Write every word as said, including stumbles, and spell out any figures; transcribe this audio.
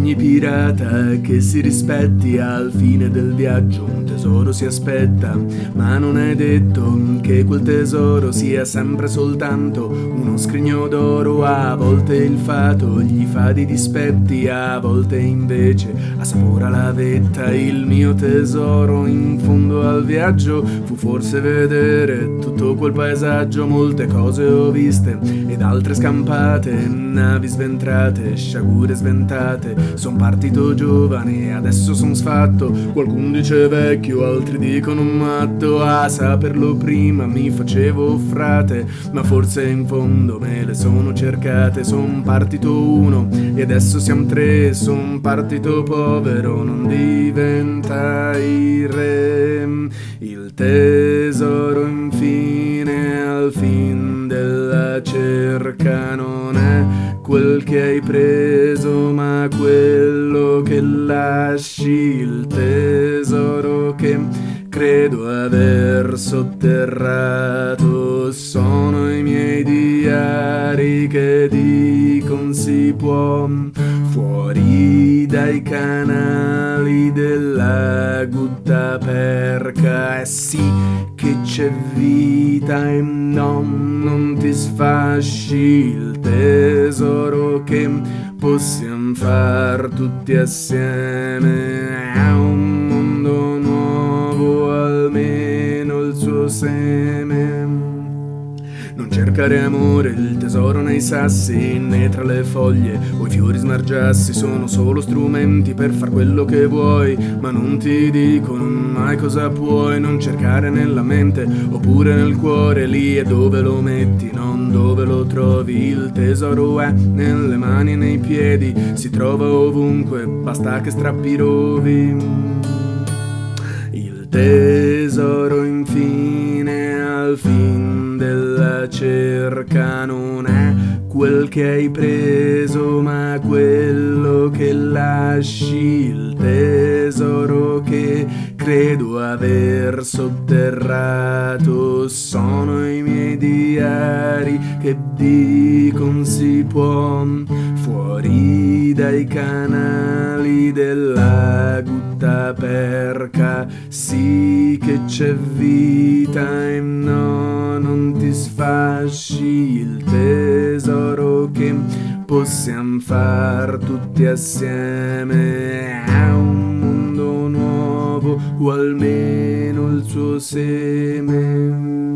ogni pirata che si rispetti al fine del viaggio un tesoro si aspetta, ma non è detto che quel tesoro sia sempre soltanto uno scrigno d'oro. A volte il fato gli fa di dispetti, a volte invece assapora la vetta. Il mio tesoro in fondo al viaggio fu forse vedere tutto quel paesaggio. Molte cose ho viste ed altre scampate, navi sventrate, sciagure sventate. Son partito giovane, adesso son sfatto. Qualcun dice vecchio, altri dicono matto. A saperlo prima mi facevo frate, ma forse in fondo me le sono cercate. Son partito uno e adesso siamo tre. Son partito povero, non diventai re. Il tesoro infine al fin della cerca non è quel che hai preso, ma quello che lasci. Il tesoro che credo aver sotterrato sono i miei diari che dicon si può fuori dai canali della guttaperca. E sì che c'è vita e no, non ti sfasci. Il tesoro che possiamo far tutti assieme è un mondo nuovo, almeno il suo seme. Non cercare amore, il tesoro nei sassi, né tra le foglie o i fiori smargiassi. Sono solo strumenti per far quello che vuoi, ma non ti dicono mai cosa puoi. Non cercare nella mente oppure nel cuore, lì è dove lo metti, non dove lo trovi. Il tesoro è nelle mani e nei piedi, si trova ovunque, basta che strappi i rovi. Il tesoro infine al fin della cerca non è quel che hai preso, ma quello che lasci. Il tesoro che credo aver sotterrato sono i miei diari che dicon si può fuori dai canali della guttaperca. Sì che c'è vita e no, non ti sfasci. Il tesoro che possiamo far tutti assieme è un mondo nuovo, o almeno il suo seme.